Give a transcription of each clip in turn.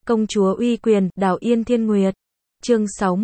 Công chúa uy quyền, Đào Yên Thiên Nguyệt. Chương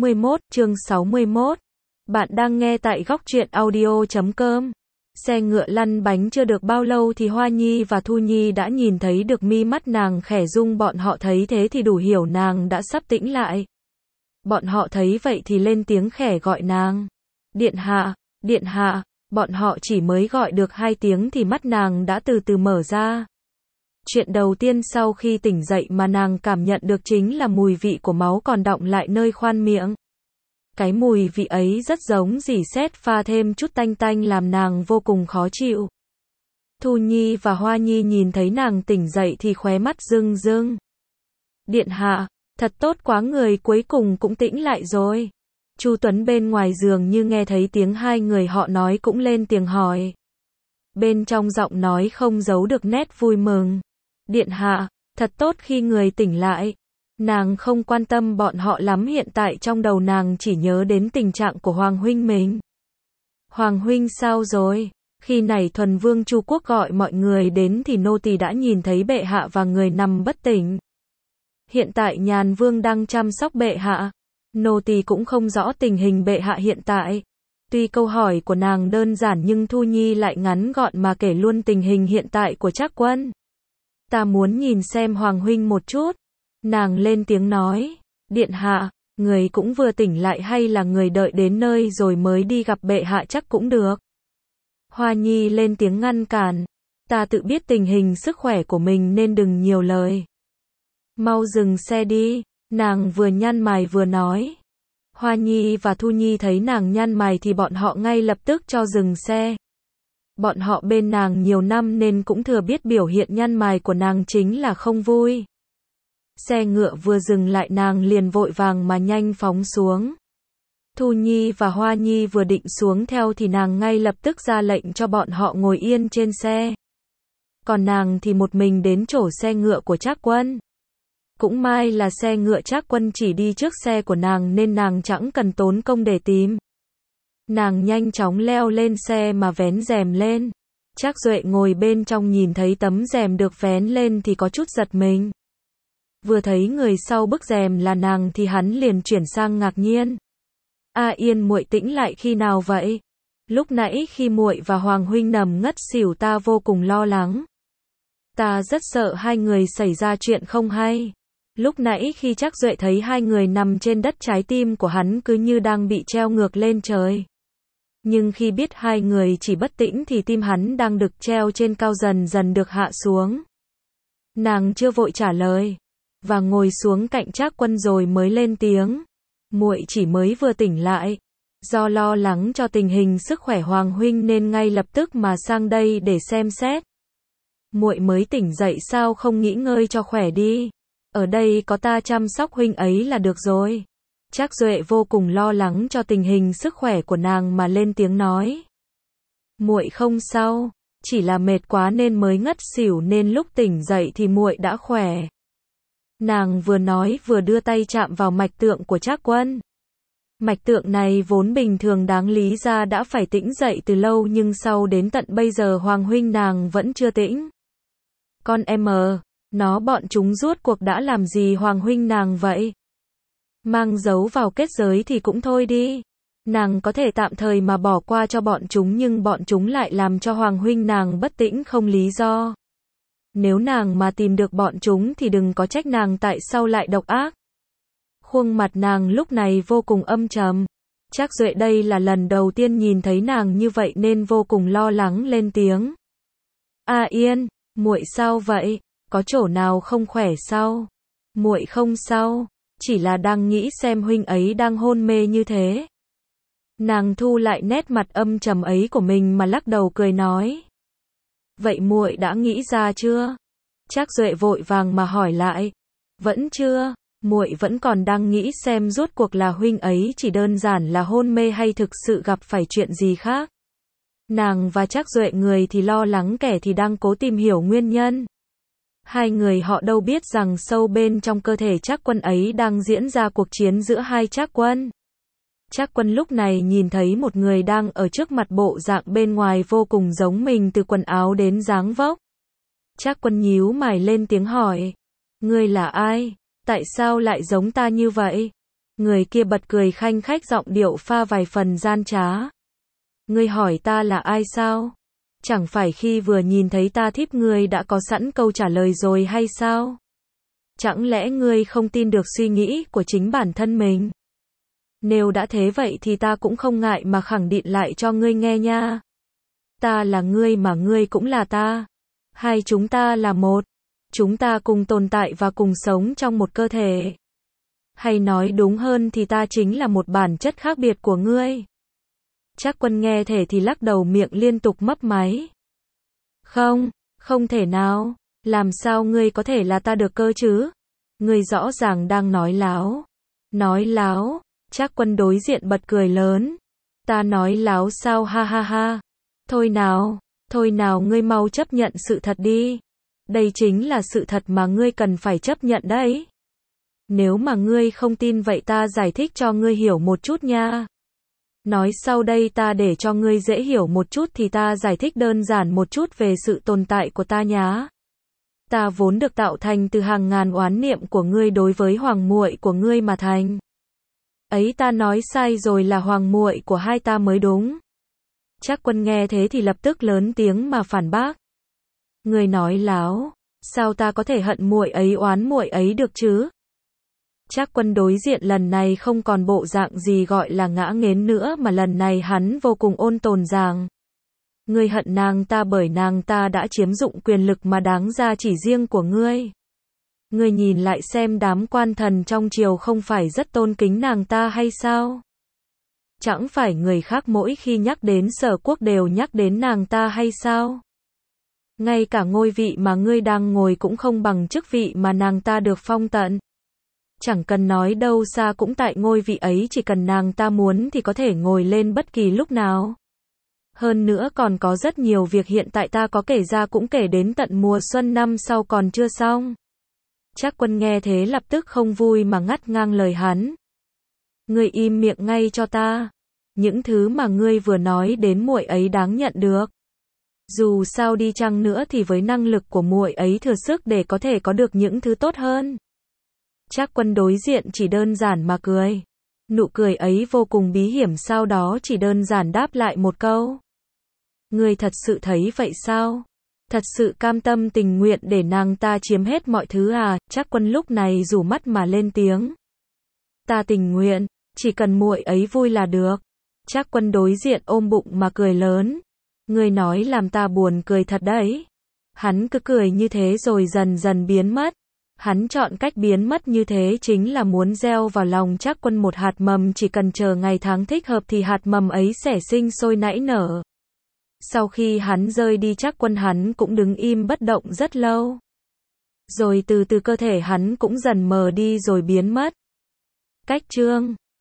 61. Bạn đang nghe tại góc truyện audio.com. Xe ngựa lăn bánh chưa được bao lâu thì Hoa Nhi và Thu Nhi đã nhìn thấy được mi mắt nàng khẽ rung, bọn họ thấy thế thì đủ hiểu nàng đã sắp tỉnh lại. Bọn họ thấy vậy thì lên tiếng khẽ gọi nàng. Điện hạ, điện hạ, bọn họ chỉ mới gọi được 2 tiếng thì mắt nàng đã từ từ mở ra. Chuyện đầu tiên sau khi tỉnh dậy mà nàng cảm nhận được chính là mùi vị của máu còn đọng lại nơi khoang miệng. Cái mùi vị ấy rất giống rỉ sét pha thêm chút tanh tanh làm nàng vô cùng khó chịu. Thu Nhi và Hoa Nhi nhìn thấy nàng tỉnh dậy thì khóe mắt rưng rưng. Điện hạ, thật tốt quá, người cuối cùng cũng tỉnh lại rồi. Chu Tuấn bên ngoài giường như nghe thấy tiếng hai người họ nói cũng lên tiếng hỏi. Bên trong giọng nói không giấu được nét vui mừng. Điện hạ, thật tốt khi người tỉnh lại. Nàng không quan tâm bọn họ lắm, hiện tại trong đầu nàng chỉ nhớ đến tình trạng của Hoàng huynh mình. Hoàng huynh sao rồi? Khi này Thuần Vương Chu Quốc gọi mọi người đến thì nô tỳ đã nhìn thấy bệ hạ và người nằm bất tỉnh. Hiện tại Nhàn Vương đang chăm sóc bệ hạ. Nô tỳ cũng không rõ tình hình bệ hạ hiện tại. Tuy câu hỏi của nàng đơn giản nhưng Thu Nhi lại ngắn gọn mà kể luôn tình hình hiện tại của Trác Quân. Ta muốn nhìn xem Hoàng huynh một chút. Nàng lên tiếng nói. Điện hạ, người cũng vừa tỉnh lại hay là người đợi đến nơi rồi mới đi gặp bệ hạ chắc cũng được. Hoa Nhi lên tiếng ngăn cản. Ta tự biết tình hình sức khỏe của mình nên đừng nhiều lời. Mau dừng xe đi. Nàng vừa nhăn mày vừa nói. Hoa Nhi và Thu Nhi thấy nàng nhăn mày thì bọn họ ngay lập tức cho dừng xe. Bọn họ bên nàng nhiều năm nên cũng thừa biết biểu hiện nhăn mày của nàng chính là không vui. Xe ngựa vừa dừng lại nàng liền vội vàng mà nhanh phóng xuống. Thu Nhi và Hoa Nhi vừa định xuống theo thì nàng ngay lập tức ra lệnh cho bọn họ ngồi yên trên xe. Còn nàng thì một mình đến chỗ xe ngựa của Trác Quân. Cũng may là xe ngựa Trác Quân chỉ đi trước xe của nàng nên nàng chẳng cần tốn công để tìm. Nàng nhanh chóng leo lên xe mà vén rèm lên. Trác Duệ ngồi bên trong nhìn thấy tấm rèm được vén lên thì có chút giật mình. Vừa thấy người sau bức rèm là nàng thì hắn liền chuyển sang ngạc nhiên. A Yên muội tĩnh lại khi nào vậy? Lúc nãy khi muội và Hoàng huynh nằm ngất xỉu ta vô cùng lo lắng. Ta rất sợ hai người xảy ra chuyện không hay. Lúc nãy khi Trác Duệ thấy hai người nằm trên đất, trái tim của hắn cứ như đang bị treo ngược lên trời. Nhưng khi biết hai người chỉ bất tĩnh thì tim hắn đang được treo trên cao dần dần được hạ xuống. Nàng chưa vội trả lời và ngồi xuống cạnh Trác Quân rồi mới lên tiếng. Muội chỉ mới vừa tỉnh lại, do lo lắng cho tình hình sức khỏe Hoàng huynh nên ngay lập tức mà sang đây để xem xét. Muội mới tỉnh dậy sao không nghỉ ngơi cho khỏe đi? Ở đây có ta chăm sóc huynh ấy là được rồi. Trác Duệ vô cùng lo lắng cho tình hình sức khỏe của nàng mà lên tiếng nói. Muội không sao, chỉ là mệt quá nên mới ngất xỉu nên lúc tỉnh dậy thì muội đã khỏe. Nàng vừa nói vừa đưa tay chạm vào mạch tượng của Trác Quân. Mạch tượng này vốn bình thường đáng lý ra đã phải tỉnh dậy từ lâu nhưng sau đến tận bây giờ Hoàng huynh nàng vẫn chưa tỉnh. Con em nó bọn chúng rốt cuộc đã làm gì Hoàng huynh nàng vậy? Mang giấu vào kết giới thì cũng thôi đi. Nàng có thể tạm thời mà bỏ qua cho bọn chúng nhưng bọn chúng lại làm cho Hoàng huynh nàng bất tĩnh không lý do. Nếu nàng mà tìm được bọn chúng thì đừng có trách nàng tại sao lại độc ác. Khuôn mặt nàng lúc này vô cùng âm trầm. Trác Duệ đây là lần đầu tiên nhìn thấy nàng như vậy nên vô cùng lo lắng lên tiếng. A Yên, muội sao vậy? Có chỗ nào không khỏe sao? Muội không sao, chỉ là đang nghĩ xem huynh ấy đang hôn mê như thế. Nàng thu lại nét mặt âm trầm ấy của mình mà lắc đầu cười nói. Vậy muội đã nghĩ ra chưa? Trác Duệ vội vàng mà hỏi lại. Vẫn chưa, muội vẫn còn đang nghĩ xem rốt cuộc là huynh ấy chỉ đơn giản là hôn mê hay thực sự gặp phải chuyện gì khác. Nàng và Trác Duệ người thì lo lắng, kẻ thì đang cố tìm hiểu nguyên nhân. Hai người họ đâu biết rằng sâu bên trong cơ thể Trác Quân ấy đang diễn ra cuộc chiến giữa hai Trác Quân. Trác Quân lúc này nhìn thấy một người đang ở trước mặt, bộ dạng bên ngoài vô cùng giống mình từ quần áo đến dáng vóc. Trác Quân nhíu mày lên tiếng hỏi. Ngươi là ai? Tại sao lại giống ta như vậy? Người kia bật cười khanh khách, giọng điệu pha vài phần gian trá. Ngươi hỏi ta là ai sao? Chẳng phải khi vừa nhìn thấy ta thiếp ngươi đã có sẵn câu trả lời rồi hay sao? Chẳng lẽ ngươi không tin được suy nghĩ của chính bản thân mình? Nếu đã thế vậy thì ta cũng không ngại mà khẳng định lại cho ngươi nghe nha. Ta là ngươi mà ngươi cũng là ta. Hai chúng ta là một. Chúng ta cùng tồn tại và cùng sống trong một cơ thể. Hay nói đúng hơn thì ta chính là một bản chất khác biệt của ngươi. Trác Quân nghe thế thì lắc đầu, miệng liên tục mấp máy. Không, không thể nào. Làm sao ngươi có thể là ta được cơ chứ? Ngươi rõ ràng đang nói láo. Nói láo? Trác Quân đối diện bật cười lớn. Ta nói láo sao? Ha ha ha. Thôi nào ngươi mau chấp nhận sự thật đi. Đây chính là sự thật mà ngươi cần phải chấp nhận đấy. Nếu mà ngươi không tin vậy ta giải thích cho ngươi hiểu một chút nha. Nói sau đây ta để cho ngươi dễ hiểu một chút thì ta giải thích đơn giản một chút về sự tồn tại của ta nhá. Ta vốn được tạo thành từ hàng ngàn oán niệm của ngươi đối với hoàng muội của ngươi mà thành. Ấy, ta nói sai rồi, là hoàng muội của hai ta mới đúng. Trác Quân nghe thế thì lập tức lớn tiếng mà phản bác. Ngươi nói láo, sao ta có thể hận muội ấy, oán muội ấy được chứ? Trác Quân đối diện lần này không còn bộ dạng gì gọi là ngã nghến nữa, mà lần này hắn vô cùng ôn tồn rằng: ngươi hận nàng ta bởi nàng ta đã chiếm dụng quyền lực mà đáng ra chỉ riêng của ngươi. Ngươi nhìn lại xem đám quan thần trong triều không phải rất tôn kính nàng ta hay sao? Chẳng phải người khác mỗi khi nhắc đến Sở Quốc đều nhắc đến nàng ta hay sao? Ngay cả ngôi vị mà ngươi đang ngồi cũng không bằng chức vị mà nàng ta được phong tận. Chẳng cần nói đâu xa cũng tại ngôi vị ấy, chỉ cần nàng ta muốn thì có thể ngồi lên bất kỳ lúc nào. Hơn nữa còn có rất nhiều việc hiện tại ta có kể ra cũng kể đến tận mùa xuân năm sau còn chưa xong. Trác Quân nghe thế lập tức không vui mà ngắt ngang lời hắn. Ngươi im miệng ngay cho ta. Những thứ mà ngươi vừa nói đến muội ấy đáng nhận được. Dù sao đi chăng nữa thì với năng lực của muội ấy thừa sức để có thể có được những thứ tốt hơn. Trác Quân đối diện chỉ đơn giản mà cười. Nụ cười ấy vô cùng bí hiểm, sau đó chỉ đơn giản đáp lại một câu. Ngươi thật sự thấy vậy sao? Thật sự cam tâm tình nguyện để nàng ta chiếm hết mọi thứ à? Trác Quân lúc này rủ mắt mà lên tiếng. Ta tình nguyện, chỉ cần muội ấy vui là được. Trác Quân đối diện ôm bụng mà cười lớn. Ngươi nói làm ta buồn cười thật đấy. Hắn cứ cười như thế rồi dần dần biến mất. Hắn chọn cách biến mất như thế chính là muốn gieo vào lòng Trác Quân một hạt mầm, chỉ cần chờ ngày tháng thích hợp thì hạt mầm ấy sẽ sinh sôi nảy nở. Sau khi hắn rơi đi, Trác Quân hắn cũng đứng im bất động rất lâu. Rồi từ từ cơ thể hắn cũng dần mờ đi rồi biến mất. Cách chương